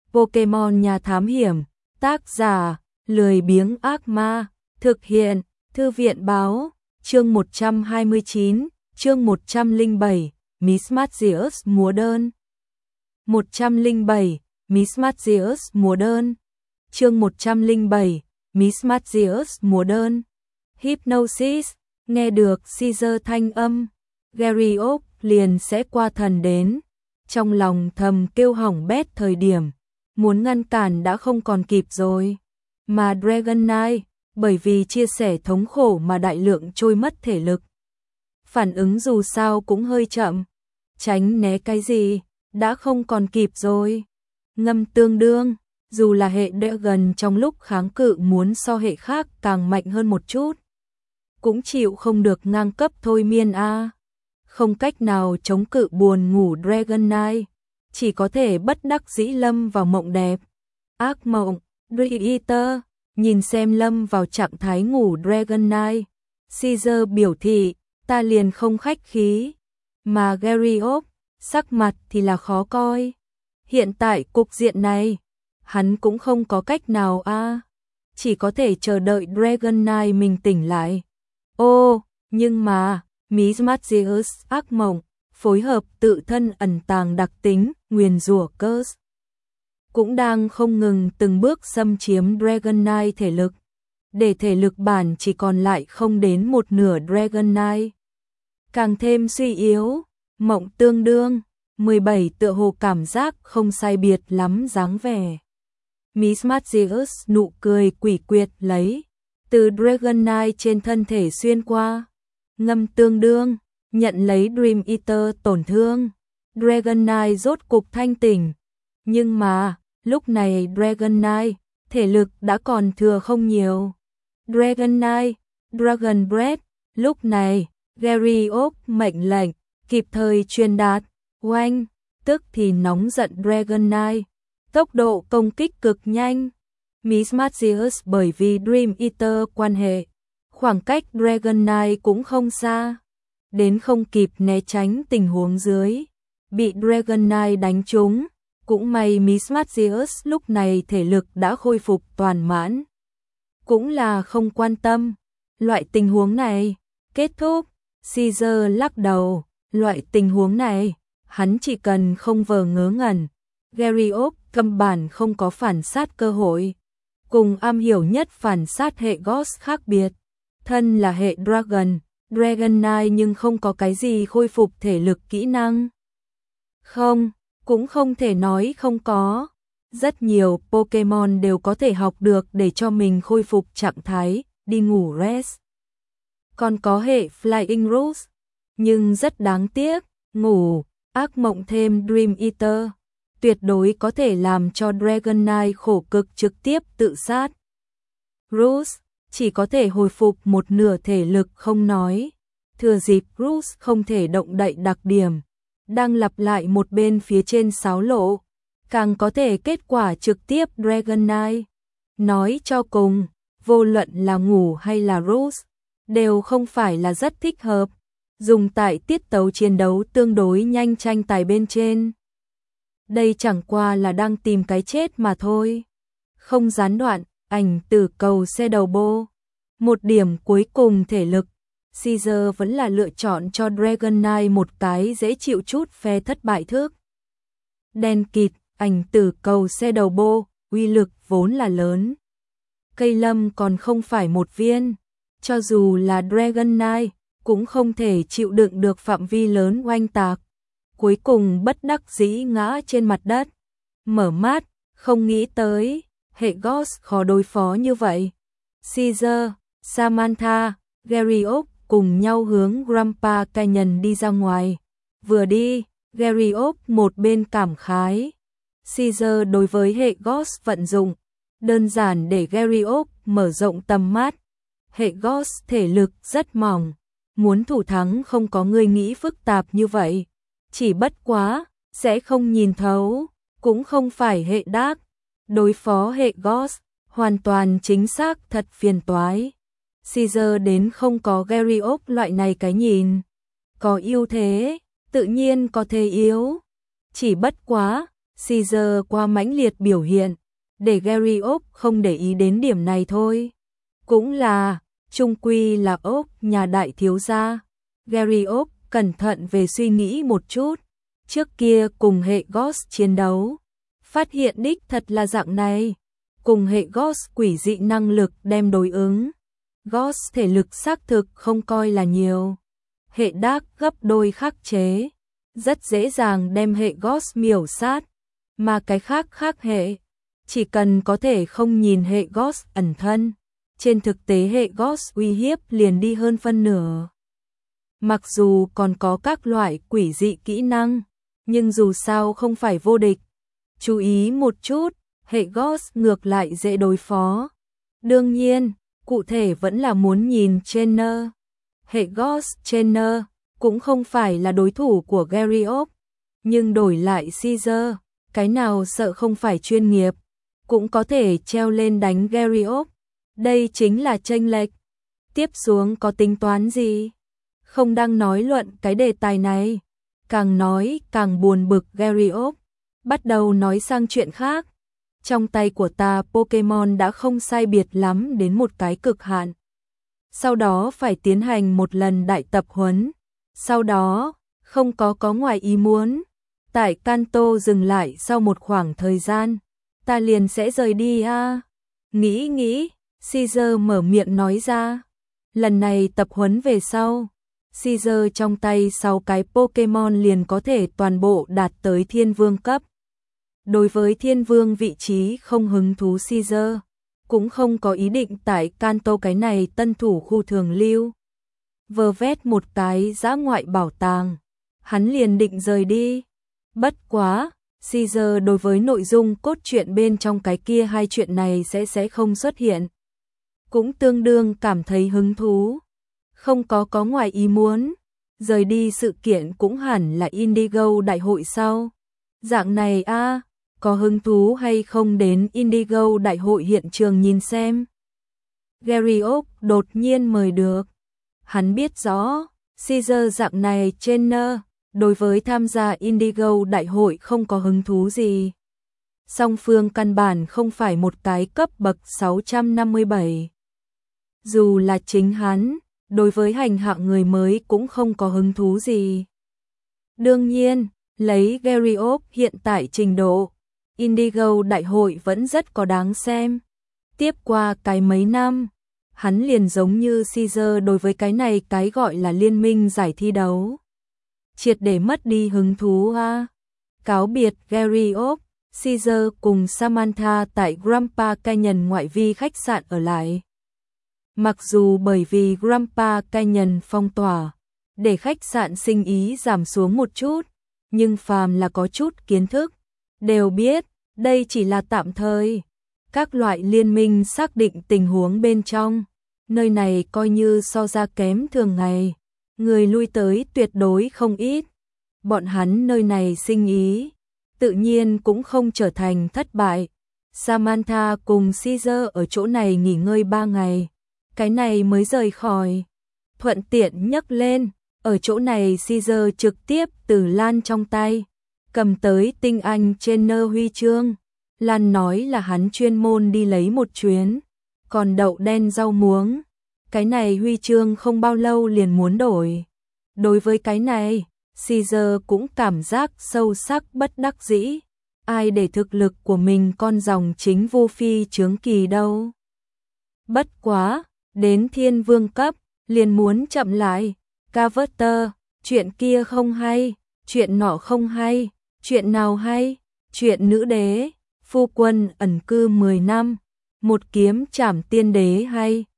Pokemon Nhà Thám Hiểm, tác giả, Lười Biếng Ác Ma, thực hiện, Thư viện Báo, chương 129, chương 107, Miss Magius múa đơn. 107, Miss Magius múa đơn. Chương 107, Miss Magius múa đơn. Hypnosis, nghe được Caesar thanh âm, Gerriok liền sẽ qua thần đến. Trong lòng thầm kêu hỏng bét thời điểm, muốn ngăn cản đã không còn kịp rồi. Mà Dragon Knight, bởi vì chia sẻ thống khổ mà đại lượng trôi mất thể lực. Phản ứng dù sao cũng hơi chậm, tránh né cái gì, đã không còn kịp rồi. Ngâm tương đương, dù là hệ Dragon trong lúc kháng cự muốn so hệ khác càng mạnh hơn một chút, cũng chịu không được ngang cấp thôi miên a. Không cách nào chống cự buồn ngủ Dragon Knight, chỉ có thể bất đắc dĩ lâm vào mộng đẹp. Ác mộng, Dream Eater, nhìn xem lâm vào trạng thái ngủ Dragon Knight, Caesar biểu thị, ta liền không khách khí. Mà Gerriok, sắc mặt thì là khó coi. Hiện tại cục diện này, hắn cũng không có cách nào a, chỉ có thể chờ đợi Dragon Knight mình tỉnh lại. Ô, nhưng mà, Miss Magius ác mộng, phối hợp tự thân ẩn tàng đặc tính, nguyền rủa curse, cũng đang không ngừng từng bước xâm chiếm Dragon Knight thể lực, để thể lực bản chỉ còn lại không đến một nửa Dragon Knight. Càng thêm suy yếu, mộng tương đương, 17 tựa hồ cảm giác không sai biệt lắm dáng vẻ. Miss Magius nụ cười quỷ quyệt lấy, từ Dragon Knight trên thân thể xuyên qua. Ngâm tương đương, nhận lấy Dream Eater tổn thương. Dragon Knight rốt cục thanh tỉnh. Nhưng mà, lúc này Dragon Knight, thể lực đã còn thừa không nhiều. Dragon Knight, Dragon Breath, lúc này, Gerriok mệnh lệnh, kịp thời truyền đạt, oanh, tức thì nóng giận Dragon Knight. Tốc độ công kích cực nhanh. Miss Magius bởi vì Dream Eater quan hệ, khoảng cách Dragon Knight cũng không xa, đến không kịp né tránh tình huống dưới, bị Dragon Knight đánh trúng. Cũng may Miss Magius lúc này thể lực đã khôi phục toàn mãn, cũng là không quan tâm. Loại tình huống này, kết thúc, Caesar lắc đầu, loại tình huống này, hắn chỉ cần không vờ ngớ ngẩn. Gerriok căn bản không có phản sát cơ hội, cùng am hiểu nhất phản sát hệ Ghost khác biệt. Thân là hệ Dragon Knight nhưng không có cái gì khôi phục thể lực kỹ năng. Không, cũng không thể nói không có. Rất nhiều Pokemon đều có thể học được để cho mình khôi phục trạng thái, đi ngủ rest. Còn có hệ Flying Roost, nhưng rất đáng tiếc, ngủ, ác mộng thêm Dream Eater, tuyệt đối có thể làm cho Dragon Knight khổ cực trực tiếp tự sát. Roost chỉ có thể hồi phục một nửa thể lực không nói. Thừa dịp Roost không thể động đậy đặc điểm, đang lặp lại một bên phía trên sáo lộ, càng có thể kết quả trực tiếp Dragon Knight. Nói cho cùng, vô luận là ngủ hay là Roost, đều không phải là rất thích hợp, dùng tại tiết tấu chiến đấu tương đối nhanh tranh tài bên trên. Đây chẳng qua là đang tìm cái chết mà thôi. Không gián đoạn, ảnh tử cầu xe đầu bô. Một điểm cuối cùng thể lực, Caesar vẫn là lựa chọn cho Dragon Knight một cái dễ chịu chút phe thất bại thức. Đen kịt, ảnh tử cầu xe đầu bô, uy lực vốn là lớn. Cây lâm còn không phải một viên, cho dù là Dragon Knight, cũng không thể chịu đựng được phạm vi lớn oanh tạc. Cuối cùng bất đắc dĩ ngã trên mặt đất. Mở mắt, không nghĩ tới, hệ Ghost khó đối phó như vậy. Caesar, Samantha, Gerriok cùng nhau hướng Grandpa Canyon đi ra ngoài. Vừa đi, Gerriok một bên cảm khái. Caesar đối với hệ Ghost vận dụng, đơn giản để Gerriok mở rộng tầm mắt. Hệ Ghost thể lực rất mỏng, muốn thủ thắng không có người nghĩ phức tạp như vậy. Chỉ bất quá, sẽ không nhìn thấu, cũng không phải hệ Dark. Đối phó hệ Ghost, hoàn toàn chính xác thật phiền toái. Caesar đến không có Gerriok loại này cái nhìn. Có ưu thế, tự nhiên có thể yếu. Chỉ bất quá, Caesar qua mãnh liệt biểu hiện, để Gary Oak không để ý đến điểm này thôi. Cũng là, chung quy là Oak nhà đại thiếu gia. Gary Oak cẩn thận về suy nghĩ một chút, trước kia cùng hệ Ghost chiến đấu, phát hiện đích thật là dạng này, cùng hệ Ghost quỷ dị năng lực đem đối ứng. Ghost thể lực xác thực không coi là nhiều, hệ Dark gấp đôi khắc chế, rất dễ dàng đem hệ Ghost miểu sát, mà cái khác hệ, chỉ cần có thể không nhìn hệ Ghost ẩn thân, trên thực tế hệ Ghost uy hiếp liền đi hơn phân nửa. Mặc dù còn có các loại quỷ dị kỹ năng, nhưng dù sao không phải vô địch. Chú ý một chút, hệ Ghost ngược lại dễ đối phó. Đương nhiên, cụ thể vẫn là muốn nhìn trainer. Hệ Ghost trainer cũng không phải là đối thủ của Gary Oak, nhưng đổi lại Caesar, cái nào sợ không phải chuyên nghiệp, cũng có thể treo lên đánh Gary Oak. Đây chính là chênh lệch. Tiếp xuống có tính toán gì? Không đang nói luận cái đề tài này, càng nói càng buồn bực. Gary Oak bắt đầu nói sang chuyện khác. Trong tay của ta Pokemon đã không sai biệt lắm đến một cái cực hạn. Sau đó phải tiến hành một lần đại tập huấn. Sau đó, không có ngoài ý muốn, tại Kanto dừng lại sau một khoảng thời gian, ta liền sẽ rời đi a. Nghĩ, Caesar mở miệng nói ra. Lần này tập huấn về sau, Caesar trong tay 6 cái Pokemon liền có thể toàn bộ đạt tới thiên vương cấp. Đối với thiên vương vị trí không hứng thú, Caesar cũng không có ý định tại Kanto cái này tân thủ khu thường lưu. Vơ vét một cái dã ngoại bảo tàng, hắn liền định rời đi. Bất quá, Caesar đối với nội dung cốt truyện bên trong cái kia hai chuyện này sẽ không xuất hiện, cũng tương đương cảm thấy hứng thú. Không có ngoài ý muốn, rời đi sự kiện cũng hẳn là Indigo đại hội sau. Dạng này a, có hứng thú hay không đến Indigo đại hội hiện trường nhìn xem? Gary Oak đột nhiên mời được. Hắn biết rõ, Caesar dạng này trainer, đối với tham gia Indigo đại hội không có hứng thú gì. Song phương căn bản không phải một cái cấp bậc 657. Dù là chính hắn, đối với hành hạng người mới cũng không có hứng thú gì. Đương nhiên, lấy Gary Oak hiện tại trình độ, Indigo đại hội vẫn rất có đáng xem. Tiếp qua cái mấy năm, hắn liền giống như Caesar đối với cái này cái gọi là liên minh giải thi đấu, triệt để mất đi hứng thú a. Cáo biệt Gary Oak, Caesar cùng Samantha tại Grandpa Canyon ngoại vi khách sạn ở lại. Mặc dù bởi vì Grandpa Canyon phong tỏa, để khách sạn sinh ý giảm xuống một chút, nhưng phàm là có chút kiến thức, đều biết, đây chỉ là tạm thời. Các loại liên minh xác định tình huống bên trong, nơi này coi như so ra kém thường ngày, người lui tới tuyệt đối không ít. Bọn hắn nơi này sinh ý, tự nhiên cũng không trở thành thất bại. Samantha cùng Caesar ở chỗ này nghỉ ngơi 3 ngày, cái này mới rời khỏi. Thuận tiện nhấc lên, ở chỗ này Caesar trực tiếp từ Lan trong tay cầm tới tinh anh trainer huy chương. Lan nói là hắn chuyên môn đi lấy một chuyến, còn đậu đen rau muống, cái này huy chương không bao lâu liền muốn đổi. Đối với cái này, Caesar cũng cảm giác sâu sắc bất đắc dĩ, ai để thực lực của mình con dòng chính vô phi chướng kỳ đâu. Bất quá, đến thiên vương cấp, liền muốn chậm lại. Carver, chuyện kia không hay, chuyện nọ không hay, chuyện nào hay, chuyện nữ đế, phu quân ẩn cư 10 năm, một kiếm trảm tiên đế hay,